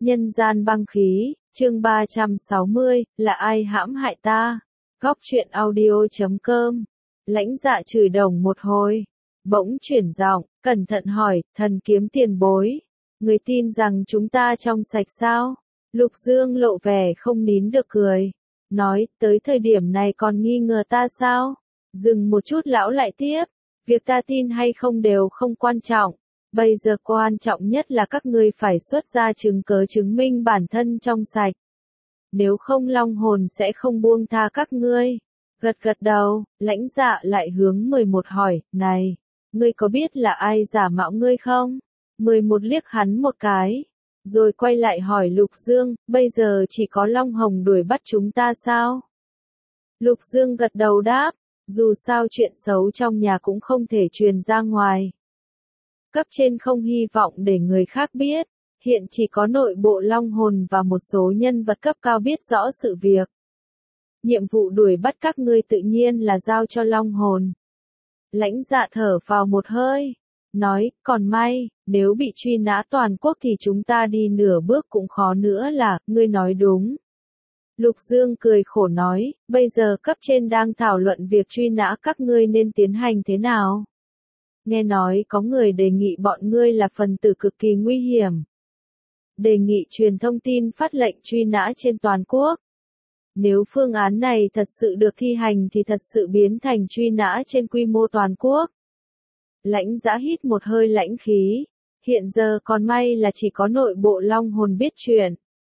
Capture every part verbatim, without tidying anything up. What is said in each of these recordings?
Nhân gian băng khí, chương ba trăm sáu mươi, là ai hãm hại ta? Góc truyện audio chấm com. Lãnh Dạ chửi đồng một hồi, bỗng chuyển giọng, cẩn thận hỏi, thần kiếm tiền bối, người tin rằng chúng ta trong sạch sao? Lục Dương lộ vẻ không nín được cười, nói, tới thời điểm này còn nghi ngờ ta sao? Dừng một chút lão lại tiếp, việc ta tin hay không đều không quan trọng. Bây giờ quan trọng nhất là các ngươi phải xuất ra chứng cớ chứng minh bản thân trong sạch. Nếu không Long hồn sẽ không buông tha các ngươi. Gật gật đầu, Lãnh Dạ lại hướng mười một hỏi, này, ngươi có biết là ai giả mạo ngươi không? mười một liếc hắn một cái, rồi quay lại hỏi Lục Dương, bây giờ chỉ có Long Hồng đuổi bắt chúng ta sao? Lục Dương gật đầu đáp, dù sao chuyện xấu trong nhà cũng không thể truyền ra ngoài. Cấp trên không hy vọng để người khác biết, hiện chỉ có nội bộ Long hồn và một số nhân vật cấp cao biết rõ sự việc. Nhiệm vụ đuổi bắt các ngươi tự nhiên là giao cho Long hồn. Lãnh Dạ thở vào một hơi, nói, còn may, nếu bị truy nã toàn quốc thì chúng ta đi nửa bước cũng khó nữa là, ngươi nói đúng. Lục Dương cười khổ nói, bây giờ cấp trên đang thảo luận việc truy nã các ngươi nên tiến hành thế nào? Nghe nói có người đề nghị bọn ngươi là phần tử cực kỳ nguy hiểm. Đề nghị truyền thông tin phát lệnh truy nã trên toàn quốc. Nếu phương án này thật sự được thi hành thì thật sự biến thành truy nã trên quy mô toàn quốc. Lãnh Dạ hít một hơi lãnh khí. Hiện giờ còn may là chỉ có nội bộ Long hồn biết chuyện.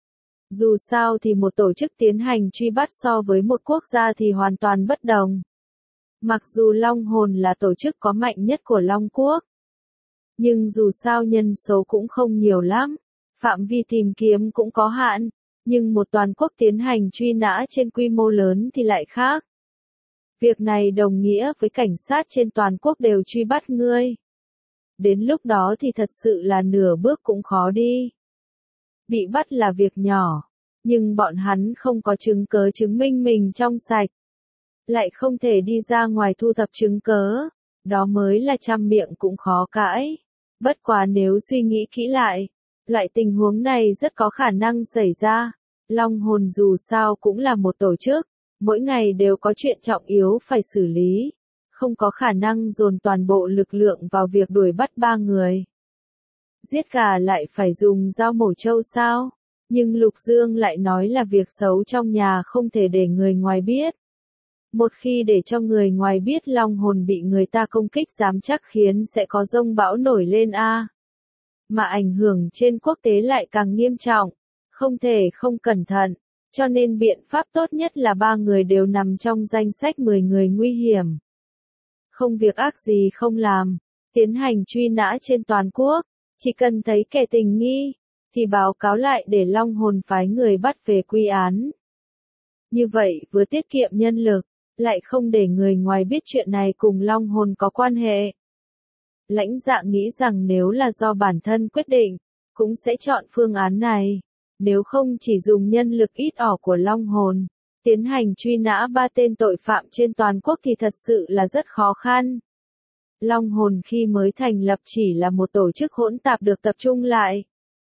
Dù sao thì một tổ chức tiến hành truy bắt so với một quốc gia thì hoàn toàn bất đồng. Mặc dù Long hồn là tổ chức có mạnh nhất của Long quốc, nhưng dù sao nhân số cũng không nhiều lắm, phạm vi tìm kiếm cũng có hạn, nhưng một toàn quốc tiến hành truy nã trên quy mô lớn thì lại khác. Việc này đồng nghĩa với cảnh sát trên toàn quốc đều truy bắt ngươi. Đến lúc đó thì thật sự là nửa bước cũng khó đi. Bị bắt là việc nhỏ, nhưng bọn hắn không có chứng cớ chứng minh mình trong sạch. Lại không thể đi ra ngoài thu thập chứng cớ, đó mới là trăm miệng cũng khó cãi. Bất quá nếu suy nghĩ kỹ lại, loại tình huống này rất có khả năng xảy ra. Long hồn dù sao cũng là một tổ chức, mỗi ngày đều có chuyện trọng yếu phải xử lý, không có khả năng dồn toàn bộ lực lượng vào việc đuổi bắt ba người. Giết gà lại phải dùng dao mổ trâu sao? Nhưng Lục Dương lại nói là việc xấu trong nhà không thể để người ngoài biết. Một khi để cho người ngoài biết Long hồn bị người ta công kích dám chắc khiến sẽ có dông bão nổi lên a. Mà ảnh hưởng trên quốc tế lại càng nghiêm trọng, không thể không cẩn thận, cho nên biện pháp tốt nhất là ba người đều nằm trong danh sách mười người nguy hiểm. Không việc ác gì không làm, tiến hành truy nã trên toàn quốc, chỉ cần thấy kẻ tình nghi, thì báo cáo lại để Long hồn phái người bắt về quy án. Như vậy vừa tiết kiệm nhân lực, lại không để người ngoài biết chuyện này cùng Long hồn có quan hệ. Lãnh Dạ nghĩ rằng nếu là do bản thân quyết định, cũng sẽ chọn phương án này. Nếu không chỉ dùng nhân lực ít ỏi của Long hồn, tiến hành truy nã ba tên tội phạm trên toàn quốc thì thật sự là rất khó khăn. Long hồn khi mới thành lập chỉ là một tổ chức hỗn tạp được tập trung lại.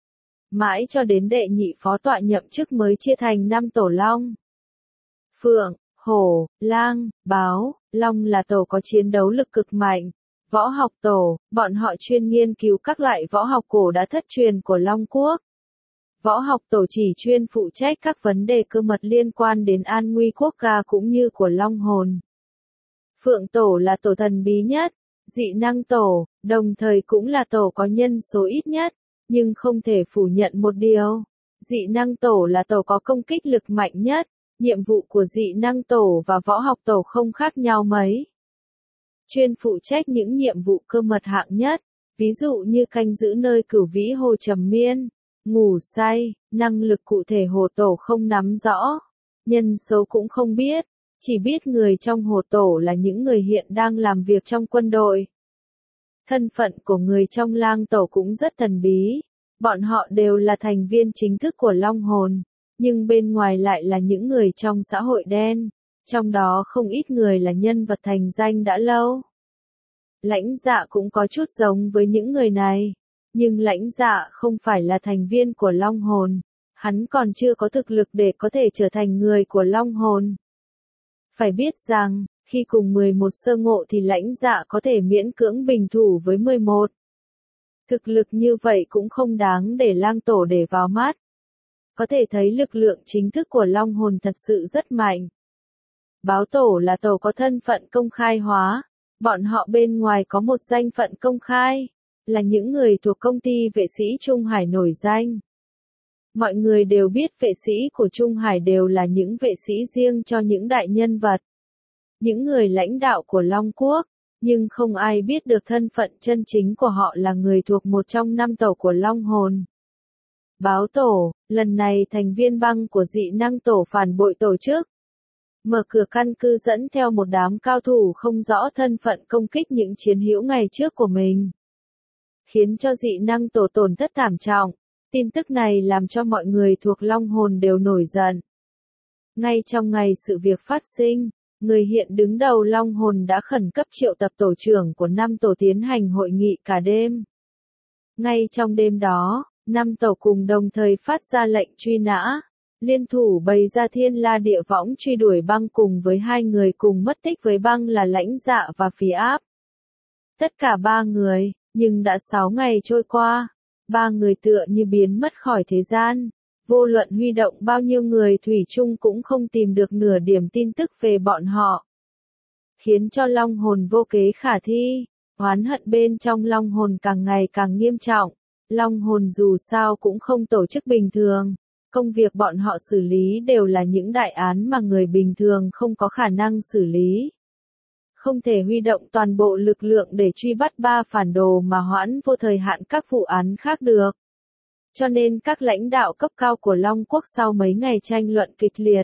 Mãi cho đến đệ nhị phó tọa nhậm chức mới chia thành năm tổ Long. Phượng, Hổ, Lang, Báo, Long là tổ có chiến đấu lực cực mạnh. Võ học tổ, bọn họ chuyên nghiên cứu các loại võ học cổ đã thất truyền của Long quốc. Võ học tổ chỉ chuyên phụ trách các vấn đề cơ mật liên quan đến an nguy quốc gia cũng như của Long hồn. Phượng tổ là tổ thần bí nhất, dị năng tổ, đồng thời cũng là tổ có nhân số ít nhất, nhưng không thể phủ nhận một điều. Dị năng tổ là tổ có công kích lực mạnh nhất, nhiệm vụ của dị năng tổ và võ học tổ không khác nhau mấy. Chuyên phụ trách những nhiệm vụ cơ mật hạng nhất, ví dụ như canh giữ nơi cửu vĩ hồ trầm miên, ngủ say, năng lực cụ thể hồ tổ không nắm rõ, nhân số cũng không biết, chỉ biết người trong hồ tổ là những người hiện đang làm việc trong quân đội. Thân phận của người trong lang tổ cũng rất thần bí, bọn họ đều là thành viên chính thức của Long hồn, nhưng bên ngoài lại là những người trong xã hội đen. Trong đó không ít người là nhân vật thành danh đã lâu. Lãnh Dạ cũng có chút giống với những người này, Nhưng Lãnh Dạ không phải là thành viên của Long Hồn. Hắn còn chưa có thực lực để có thể trở thành người của Long Hồn. Phải biết rằng, khi cùng mười một sơ ngộ thì Lãnh Dạ có thể miễn cưỡng bình thủ với mười một. Thực lực như vậy cũng không đáng để Lang Tổ để vào mắt. Có thể thấy lực lượng chính thức của Long Hồn thật sự rất mạnh. Báo Tổ là tổ có thân phận công khai hóa. Bọn họ bên ngoài có một danh phận công khai, là những người thuộc công ty vệ sĩ Trung Hải nổi danh. Mọi người đều biết vệ sĩ của Trung Hải đều là những vệ sĩ riêng cho những đại nhân vật. Những người lãnh đạo của Long Quốc, nhưng không ai biết được thân phận chân chính của họ là người thuộc một trong năm tổ của Long Hồn. Báo Tổ, lần này thành viên băng của dị năng tổ phản bội tổ chức. Mở cửa căn cứ dẫn theo một đám cao thủ không rõ thân phận công kích những chiến hữu ngày trước của mình. Khiến cho dị năng tổ tổn thất thảm trọng. Tin tức này làm cho mọi người thuộc Long Hồn đều nổi giận. Ngay trong ngày sự việc phát sinh, người hiện đứng đầu Long Hồn đã khẩn cấp triệu tập tổ trưởng của năm tổ tiến hành hội nghị cả đêm. Ngay trong đêm đó, năm tổ cùng đồng thời phát ra lệnh truy nã. Liên thủ bày ra thiên la địa võng truy đuổi băng cùng với hai người cùng mất tích với băng là Lãnh Dạ và Phí Áp. Tất cả ba người, nhưng đã sáu ngày trôi qua, ba người tựa như biến mất khỏi thế gian. Vô luận huy động bao nhiêu người thủy chung cũng không tìm được nửa điểm tin tức về bọn họ. Khiến cho Long Hồn vô kế khả thi, oán hận bên trong Long Hồn càng ngày càng nghiêm trọng. Long Hồn dù sao cũng không tổ chức bình thường. Công việc bọn họ xử lý đều là những đại án mà người bình thường không có khả năng xử lý. Không thể huy động toàn bộ lực lượng để truy bắt ba phản đồ mà hoãn vô thời hạn các vụ án khác được. Cho nên các lãnh đạo cấp cao của Long Quốc sau mấy ngày tranh luận kịch liệt.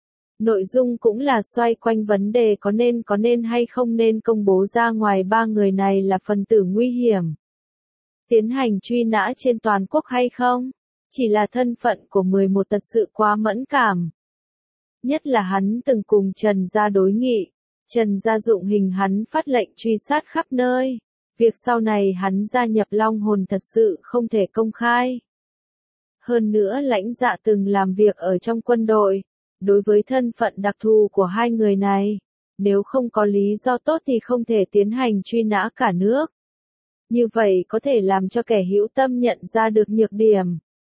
Nội dung cũng là xoay quanh vấn đề có nên có nên hay không nên công bố ra ngoài ba người này là phần tử nguy hiểm. Tiến hành truy nã trên toàn quốc hay không? Chỉ là thân phận của mười một thật sự quá mẫn cảm. Nhất là hắn từng cùng Trần Gia đối nghị. Trần Gia dụng hình hắn phát lệnh truy sát khắp nơi. Việc sau này hắn gia nhập Long Hồn thật sự không thể công khai. Hơn nữa Lãnh Dạ từng làm việc ở trong quân đội. Đối với thân phận đặc thù của hai người này, nếu không có lý do tốt thì không thể tiến hành truy nã cả nước. Như vậy có thể làm cho kẻ hữu tâm nhận ra được nhược điểm.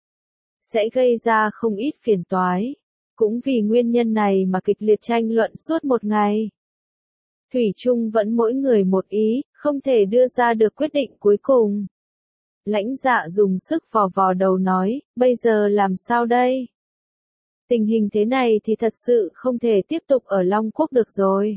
Sẽ gây ra không ít phiền toái. Cũng vì nguyên nhân này mà kịch liệt tranh luận suốt một ngày. Thủy chung vẫn mỗi người một ý, không thể đưa ra được quyết định cuối cùng. Lãnh Dạ dùng sức vò vò đầu nói, bây giờ làm sao đây? Tình hình thế này thì thật sự không thể tiếp tục ở Long Quốc được rồi.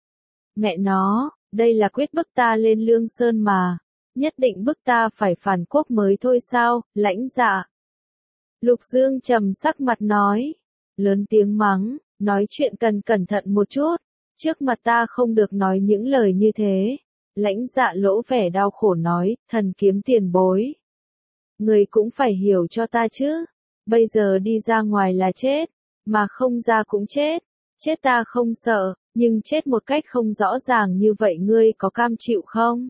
Mẹ nó, đây là quyết bức ta lên Lương Sơn mà. Nhất định bức ta phải phản quốc mới thôi sao, Lãnh Dạ. Lục Dương trầm sắc mặt nói. Lớn tiếng mắng, nói chuyện cần cẩn thận một chút. Trước mặt ta không được nói những lời như thế. Lãnh Dạ lỗ vẻ đau khổ nói, thần kiếm tiền bối. Người cũng phải hiểu cho ta chứ. Bây giờ đi ra ngoài là chết, mà không ra cũng chết. Chết ta không sợ, nhưng chết một cách không rõ ràng như vậy ngươi có cam chịu không?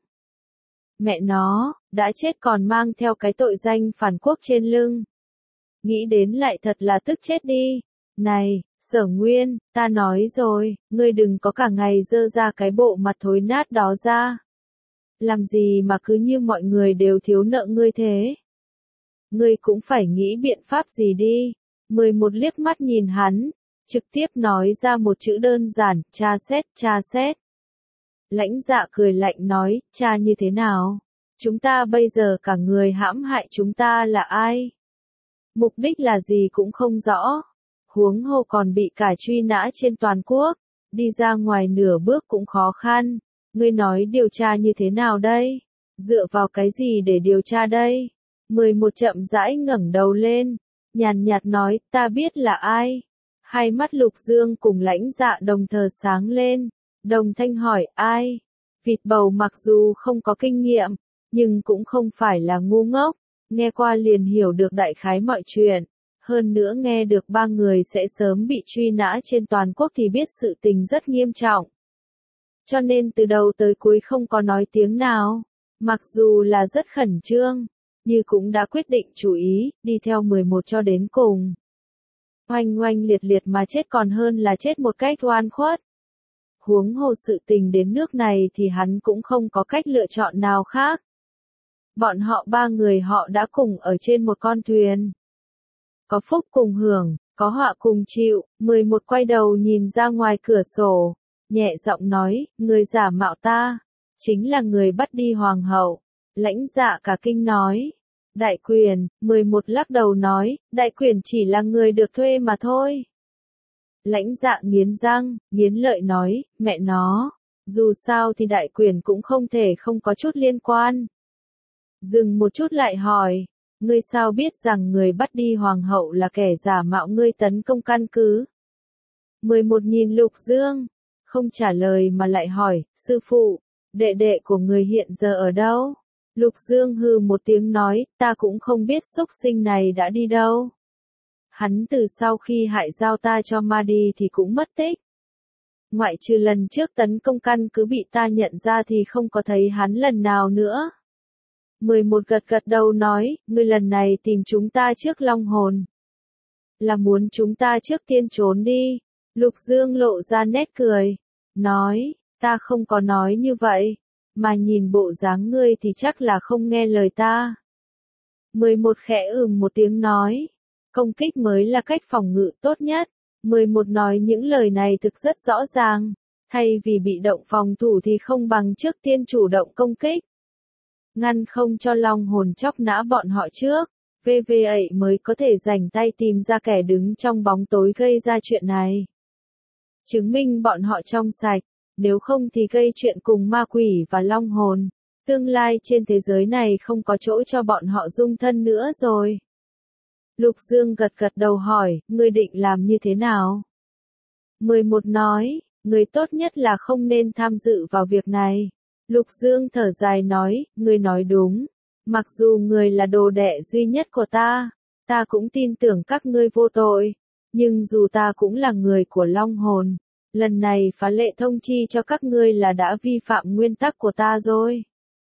Mẹ nó, đã chết còn mang theo cái tội danh phản quốc trên lưng. Nghĩ đến lại thật là tức chết đi. Này, Sở Nguyên, ta nói rồi, ngươi đừng có cả ngày dơ ra cái bộ mặt thối nát đó ra. Làm gì mà cứ như mọi người đều thiếu nợ ngươi thế? Ngươi cũng phải nghĩ biện pháp gì đi. mười một liếc mắt nhìn hắn, trực tiếp nói ra một chữ đơn giản, tra xét, tra xét. Lãnh Dạ cười lạnh nói, tra như thế nào? Chúng ta bây giờ cả người hãm hại chúng ta là ai? Mục đích là gì cũng không rõ. Huống hồ còn bị cả truy nã trên toàn quốc. Đi ra ngoài nửa bước cũng khó khăn. Ngươi nói điều tra như thế nào đây? Dựa vào cái gì để điều tra đây? mười một chậm rãi ngẩng đầu lên. Nhàn nhạt nói, ta biết là ai. Hai mắt Lục Dương cùng Lãnh Dạ đồng thời sáng lên. Đồng thanh hỏi, ai? Vịt bầu mặc dù không có kinh nghiệm, nhưng cũng không phải là ngu ngốc. Nghe qua liền hiểu được đại khái mọi chuyện. Hơn nữa nghe được ba người sẽ sớm bị truy nã trên toàn quốc thì biết sự tình rất nghiêm trọng. Cho nên từ đầu tới cuối không có nói tiếng nào. Mặc dù là rất khẩn trương, như cũng đã quyết định chủ ý, đi theo mười một cho đến cùng. Oanh oanh liệt liệt mà chết còn hơn là chết một cách oan khuất. Huống hồ sự tình đến nước này thì hắn cũng không có cách lựa chọn nào khác. Bọn họ ba người họ đã cùng ở trên một con thuyền. Có phúc cùng hưởng, có họa cùng chịu, mười một quay đầu nhìn ra ngoài cửa sổ, nhẹ giọng nói, người giả mạo ta, chính là người bắt đi hoàng hậu. Lãnh Dạ cả kinh nói, đại quyền, mười một lắc đầu nói, đại quyền chỉ là người được thuê mà thôi. Lãnh Dạ nghiến răng, nghiến lợi nói, mẹ nó, dù sao thì đại quyền cũng không thể không có chút liên quan. Dừng một chút lại hỏi, ngươi sao biết rằng người bắt đi hoàng hậu là kẻ giả mạo ngươi tấn công căn cứ? mười một nhìn Lục Dương, không trả lời mà lại hỏi, sư phụ, đệ đệ của người hiện giờ ở đâu? Lục Dương hừ một tiếng nói, ta cũng không biết xúc sinh này đã đi đâu. Hắn từ sau khi hại giao ta cho ma đi thì cũng mất tích. Ngoại trừ lần trước tấn công căn cứ bị ta nhận ra thì không có thấy hắn lần nào nữa. mười một gật gật đầu nói, ngươi lần này tìm chúng ta trước Long Hồn. Là muốn chúng ta trước tiên trốn đi. Lục Dương lộ ra nét cười. Nói, ta không có nói như vậy. Mà nhìn bộ dáng ngươi thì chắc là không nghe lời ta. mười một khẽ ừm một tiếng nói. Công kích mới là cách phòng ngự tốt nhất. mười một nói những lời này thực rất rõ ràng. Thay vì bị động phòng thủ thì không bằng trước tiên chủ động công kích. Ngăn không cho Long Hồn chóc nã bọn họ trước, vê vê ấy mới có thể rảnh tay tìm ra kẻ đứng trong bóng tối gây ra chuyện này. Chứng minh bọn họ trong sạch, nếu không thì gây chuyện cùng ma quỷ và Long Hồn. Tương lai trên thế giới này không có chỗ cho bọn họ dung thân nữa rồi. Lục Dương gật gật đầu hỏi, ngươi định làm như thế nào? mười một nói, người tốt nhất là không nên tham dự vào việc này. Lục Dương thở dài nói, ngươi nói đúng. Mặc dù người là đồ đệ duy nhất của ta, ta cũng tin tưởng các ngươi vô tội. Nhưng dù ta cũng là người của Long Hồn, lần này phá lệ thông chi cho các ngươi là đã vi phạm nguyên tắc của ta rồi.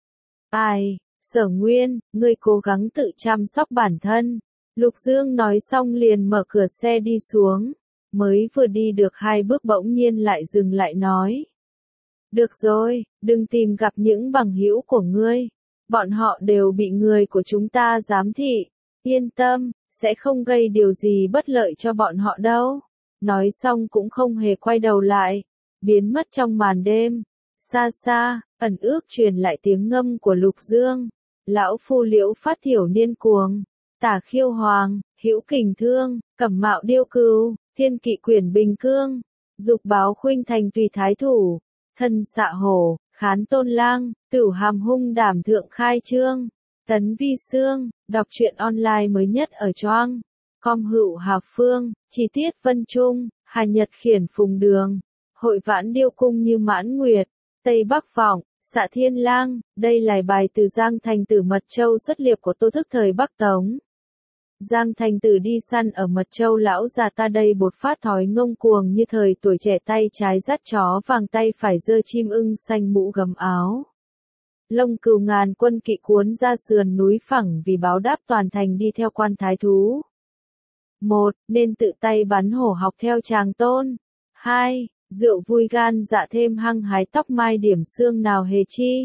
Ai, Sở Nguyên, ngươi cố gắng tự chăm sóc bản thân. Lục Dương nói xong liền mở cửa xe đi xuống. Mới vừa đi được hai bước bỗng nhiên lại dừng lại nói. Được rồi, đừng tìm gặp những bằng hữu của ngươi. Bọn họ đều bị người của chúng ta giám thị. Yên tâm, sẽ không gây điều gì bất lợi cho bọn họ đâu. Nói xong cũng không hề quay đầu lại. Biến mất trong màn đêm. Xa xa, ẩn ước truyền lại tiếng ngâm của Lục Dương. Lão phu Liễu phát thiểu niên cuồng. Tả khiêu hoàng, hữu kình thương, cẩm mạo điêu cừu, thiên kỵ quyển bình cương. Dục báo khuynh thành tùy thái thủ. Thân xạ hổ, khán tôn lang, tửu hàm hung đảm thượng khai trương. Tấn vi xương, đọc truyện online mới nhất ở Choang. Com hữu Hà Phương, chi tiết Vân Trung, Hà Nhật khiển phùng đường. Hội vãn điêu cung như mãn nguyệt, Tây Bắc vọng, xạ thiên lang. Đây là bài từ Giang Thành Tử Mật Châu xuất liệp của Tô Thức thời Bắc Tống. Giang Thành Tử đi săn ở Mật Châu lão già ta đây bột phát thói ngông cuồng như thời tuổi trẻ tay trái dắt chó vàng tay phải giơ chim ưng xanh mũ gấm áo. Lông cừu ngàn quân kỵ cuốn ra sườn núi phẳng vì báo đáp toàn thành đi theo quan thái thú. Một, nên tự tay bắn hổ học theo Tràng Tôn. Hai, rượu vui gan dạ thêm hăng hái tóc mai điểm xương nào hề chi.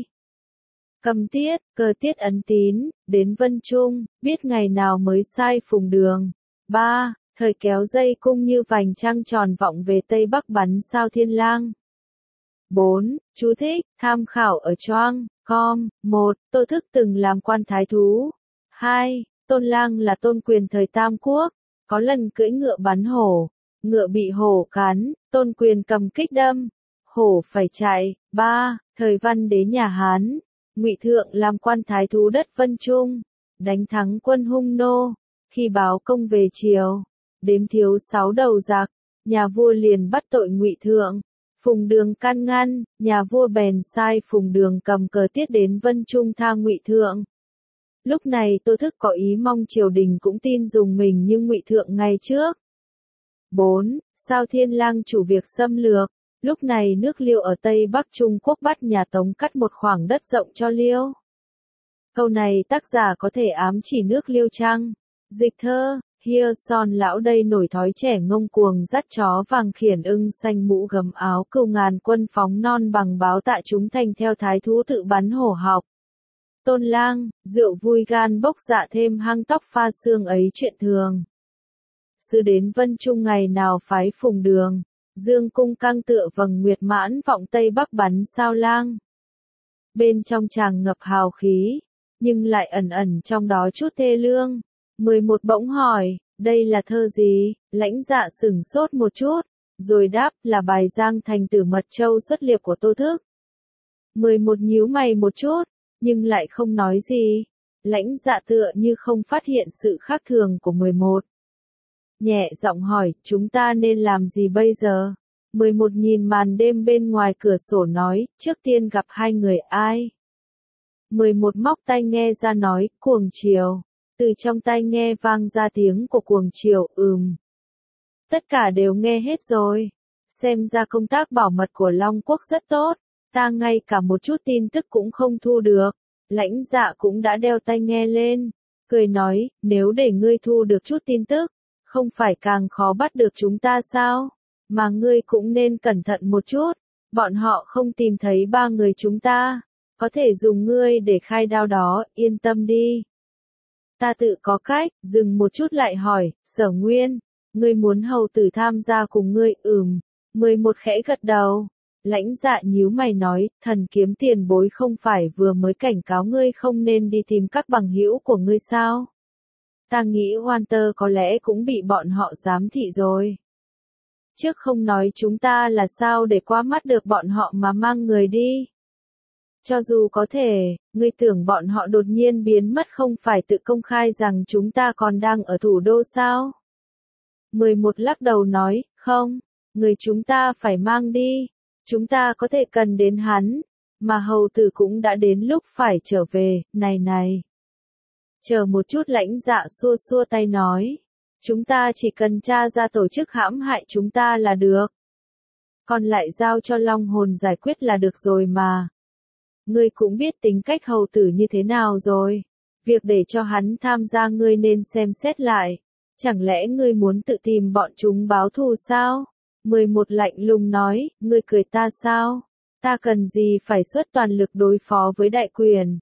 Cầm tiết, cơ tiết ấn tín, đến Vân Trung, biết ngày nào mới sai phùng đường. Ba, thời kéo dây cung như vành trăng tròn vọng về Tây Bắc bắn sao thiên lang. Bốn, chú thích, tham khảo ở Choang, com. Một, Tô Thức từng làm quan thái thú. Hai, Tôn Lang là tôn quyền thời Tam Quốc, có lần cưỡi ngựa bắn hổ, ngựa bị hổ cắn, tôn quyền cầm kích đâm, hổ phải chạy. Ba, thời Văn Đế nhà Hán. Ngụy Thượng làm quan thái thú đất Vân Trung, đánh thắng quân Hung Nô, khi báo công về triều, đếm thiếu sáu đầu giặc, nhà vua liền bắt tội Ngụy Thượng, Phùng Đường can ngăn, nhà vua bèn sai Phùng Đường cầm cờ tiết đến Vân Trung tha Ngụy Thượng. Lúc này Tô Thức có ý mong triều đình cũng tin dùng mình như Ngụy Thượng ngày trước. Bốn, sao Thiên Lang chủ việc xâm lược. Lúc này nước Liêu ở Tây Bắc Trung Quốc bắt nhà Tống cắt một khoảng đất rộng cho Liêu. Câu này tác giả có thể ám chỉ nước Liêu Trăng. Dịch thơ, Hia Son lão đây nổi thói trẻ ngông cuồng dắt chó vàng khiển ưng xanh mũ gấm áo cừu ngàn quân phóng non bằng báo tạ chúng thành theo thái thú tự bắn hổ học. Tôn lang, rượu vui gan bốc dạ thêm hăng tóc pha xương ấy chuyện thường. Sư đến Vân Trung ngày nào phái phùng đường, dương cung căng tựa vầng nguyệt mãn vọng tây bắc bắn sao lang. Bên trong chàng ngập hào khí, nhưng lại ẩn ẩn trong đó chút thê lương. mười một bỗng hỏi, đây là thơ gì? Lãnh Dạ sửng sốt một chút, rồi đáp là bài Giang Thành Tử Mật Châu xuất liệp của Tô Thức. mười một nhíu mày một chút, nhưng lại không nói gì. Lãnh Dạ tựa như không phát hiện sự khác thường của mười một. Nhẹ giọng hỏi, chúng ta nên làm gì bây giờ? mười một nhìn màn đêm bên ngoài cửa sổ nói, trước tiên gặp hai người ai? mười một móc tai nghe ra nói, cuồng chiều. Từ trong tai nghe vang ra tiếng của cuồng chiều, ừm. Tất cả đều nghe hết rồi. Xem ra công tác bảo mật của Long Quốc rất tốt. Ta ngay cả một chút tin tức cũng không thu được. Lãnh Dạ cũng đã đeo tai nghe lên. Cười nói, nếu để ngươi thu được chút tin tức, không phải càng khó bắt được chúng ta sao? Mà ngươi cũng nên cẩn thận một chút. Bọn họ không tìm thấy ba người chúng ta. Có thể dùng ngươi để khai đao đó, yên tâm đi. Ta tự có cách, dừng một chút lại hỏi, Sở Nguyên, ngươi muốn hầu tử tham gia cùng ngươi, ừm, mười một khẽ gật đầu. Lãnh Dạ nhíu mày nói, thần kiếm tiền bối không phải vừa mới cảnh cáo ngươi không nên đi tìm các bằng hữu của ngươi sao? Ta nghĩ Walter có lẽ cũng bị bọn họ giám thị rồi. Trước không nói chúng ta là sao để qua mắt được bọn họ mà mang người đi. Cho dù có thể, ngươi tưởng bọn họ đột nhiên biến mất không phải tự công khai rằng chúng ta còn đang ở thủ đô sao? mười một lắc đầu nói, không, người chúng ta phải mang đi. Chúng ta có thể cần đến hắn, mà hầu tử cũng đã đến lúc phải trở về, này này. Chờ một chút Lãnh Dạ xua xua tay nói. Chúng ta chỉ cần tra ra tổ chức hãm hại chúng ta là được. Còn lại giao cho Long Hồn giải quyết là được rồi mà. Ngươi cũng biết tính cách hầu tử như thế nào rồi. Việc để cho hắn tham gia ngươi nên xem xét lại. Chẳng lẽ ngươi muốn tự tìm bọn chúng báo thù sao? mười một lạnh lùng nói, ngươi cười ta sao? Ta cần gì phải xuất toàn lực đối phó với đại quyền?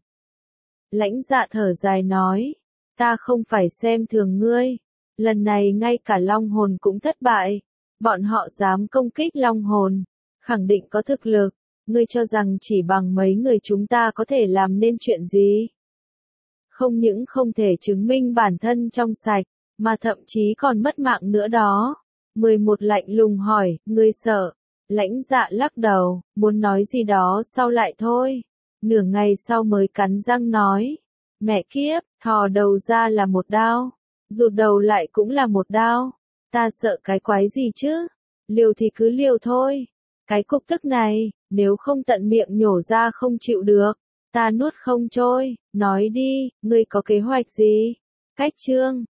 Lãnh Dạ thở dài nói, ta không phải xem thường ngươi. Lần này ngay cả Long Hồn cũng thất bại. Bọn họ dám công kích Long Hồn. Khẳng định có thực lực. Ngươi cho rằng chỉ bằng mấy người chúng ta có thể làm nên chuyện gì? Không những không thể chứng minh bản thân trong sạch, mà thậm chí còn mất mạng nữa đó. mười một lạnh lùng hỏi, ngươi sợ? Lãnh Dạ lắc đầu, muốn nói gì đó sau lại thôi. Nửa ngày sau mới cắn răng nói, mẹ kiếp, thò đầu ra là một đao, rụt đầu lại cũng là một đao. Ta sợ cái quái gì chứ? Liều thì cứ liều thôi. Cái cục tức này, nếu không tận miệng nhổ ra không chịu được, ta nuốt không trôi. Nói đi, ngươi có kế hoạch gì? Cách chương